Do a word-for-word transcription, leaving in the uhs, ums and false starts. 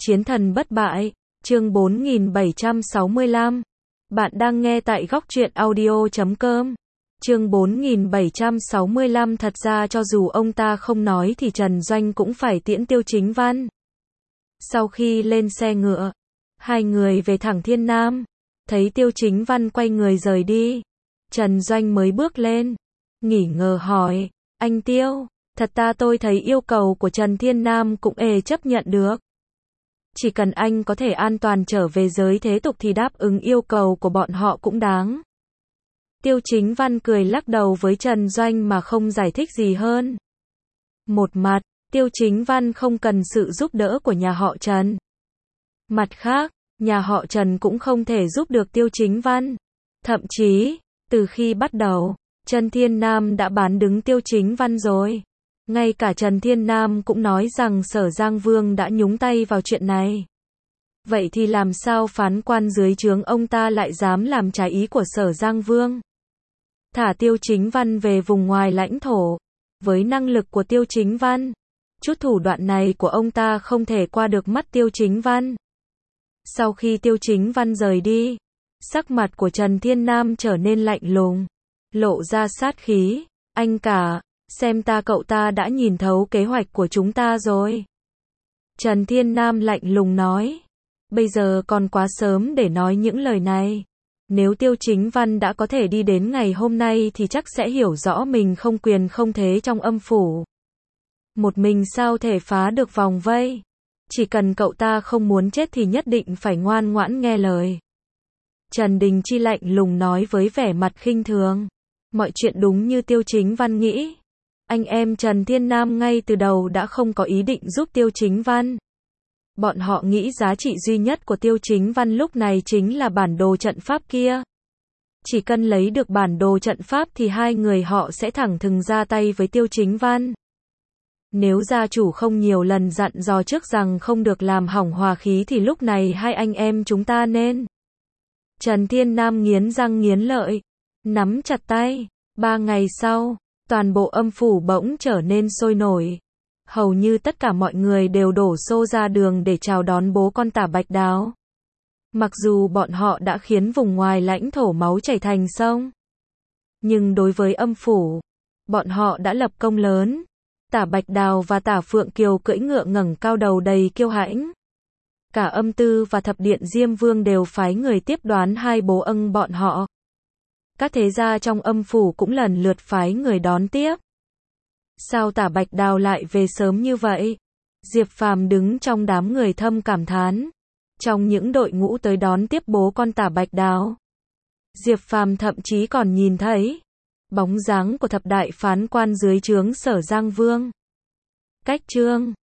Chiến thần bất bại, chương bốn nghìn bảy trăm sáu mươi lăm. Bạn đang nghe tại góc truyện audio chấm com. Chương bốn nghìn bảy trăm sáu mươi lăm. Thật ra cho dù ông ta không nói thì Trần Doanh cũng phải tiễn Tiêu Chính Văn. Sau khi lên xe ngựa, hai người về thẳng Thiên Nam. Thấy Tiêu Chính Văn quay người rời đi, Trần Doanh mới bước lên, nghỉ ngờ hỏi, anh Tiêu, thật ta tôi thấy yêu cầu của Trần Thiên Nam cũng ề chấp nhận được. Chỉ cần anh có thể an toàn trở về giới thế tục thì đáp ứng yêu cầu của bọn họ cũng đáng. Tiêu Chính Văn cười lắc đầu với Trần Doanh mà không giải thích gì hơn. Một mặt, Tiêu Chính Văn không cần sự giúp đỡ của nhà họ Trần. Mặt khác, nhà họ Trần cũng không thể giúp được Tiêu Chính Văn. Thậm chí, từ khi bắt đầu, Trần Thiên Nam đã bán đứng Tiêu Chính Văn rồi. Ngay cả Trần Thiên Nam cũng nói rằng Sở Giang Vương đã nhúng tay vào chuyện này. Vậy thì làm sao phán quan dưới trướng ông ta lại dám làm trái ý của Sở Giang Vương? Thả Tiêu Chính Văn về vùng ngoài lãnh thổ. Với năng lực của Tiêu Chính Văn, chút thủ đoạn này của ông ta không thể qua được mắt Tiêu Chính Văn. Sau khi Tiêu Chính Văn rời đi, sắc mặt của Trần Thiên Nam trở nên lạnh lùng, lộ ra sát khí. Anh cả, xem ta cậu ta đã nhìn thấu kế hoạch của chúng ta rồi. Trần Thiên Nam lạnh lùng nói. Bây giờ còn quá sớm để nói những lời này. Nếu Tiêu Chính Văn đã có thể đi đến ngày hôm nay thì chắc sẽ hiểu rõ mình không quyền không thế trong âm phủ. Một mình sao thể phá được vòng vây. Chỉ cần cậu ta không muốn chết thì nhất định phải ngoan ngoãn nghe lời. Trần Đình Chi lạnh lùng nói với vẻ mặt khinh thường. Mọi chuyện đúng như Tiêu Chính Văn nghĩ. Anh em Trần Thiên Nam ngay từ đầu đã không có ý định giúp Tiêu Chính Văn. Bọn họ nghĩ giá trị duy nhất của Tiêu Chính Văn lúc này chính là bản đồ trận pháp kia. Chỉ cần lấy được bản đồ trận pháp thì hai người họ sẽ thẳng thừng ra tay với Tiêu Chính Văn. Nếu gia chủ không nhiều lần dặn dò trước rằng không được làm hỏng hòa khí thì lúc này hai anh em chúng ta nên. Trần Thiên Nam nghiến răng nghiến lợi, nắm chặt tay. Ba ngày sau, toàn bộ âm phủ bỗng trở nên sôi nổi. Hầu như tất cả mọi người đều đổ xô ra đường để chào đón bố con Tả Bạch Đào. Mặc dù bọn họ đã khiến vùng ngoài lãnh thổ máu chảy thành sông, nhưng đối với âm phủ, bọn họ đã lập công lớn. Tả Bạch Đào và Tả Phượng Kiều cưỡi ngựa ngẩng cao đầu đầy kiêu hãnh. Cả Âm Tư và Thập Điện Diêm Vương đều phái người tiếp đón hai bố ân bọn họ. Các thế gia trong âm phủ cũng lần lượt phái người đón tiếp. Sao Tả Bạch Đào lại về sớm như vậy? Diệp Phàm đứng trong đám người thâm cảm thán. Trong những đội ngũ tới đón tiếp bố con Tả Bạch Đào, Diệp Phàm thậm chí còn nhìn thấy bóng dáng của thập đại phán quan dưới trướng Sở Giang Vương. Cách chương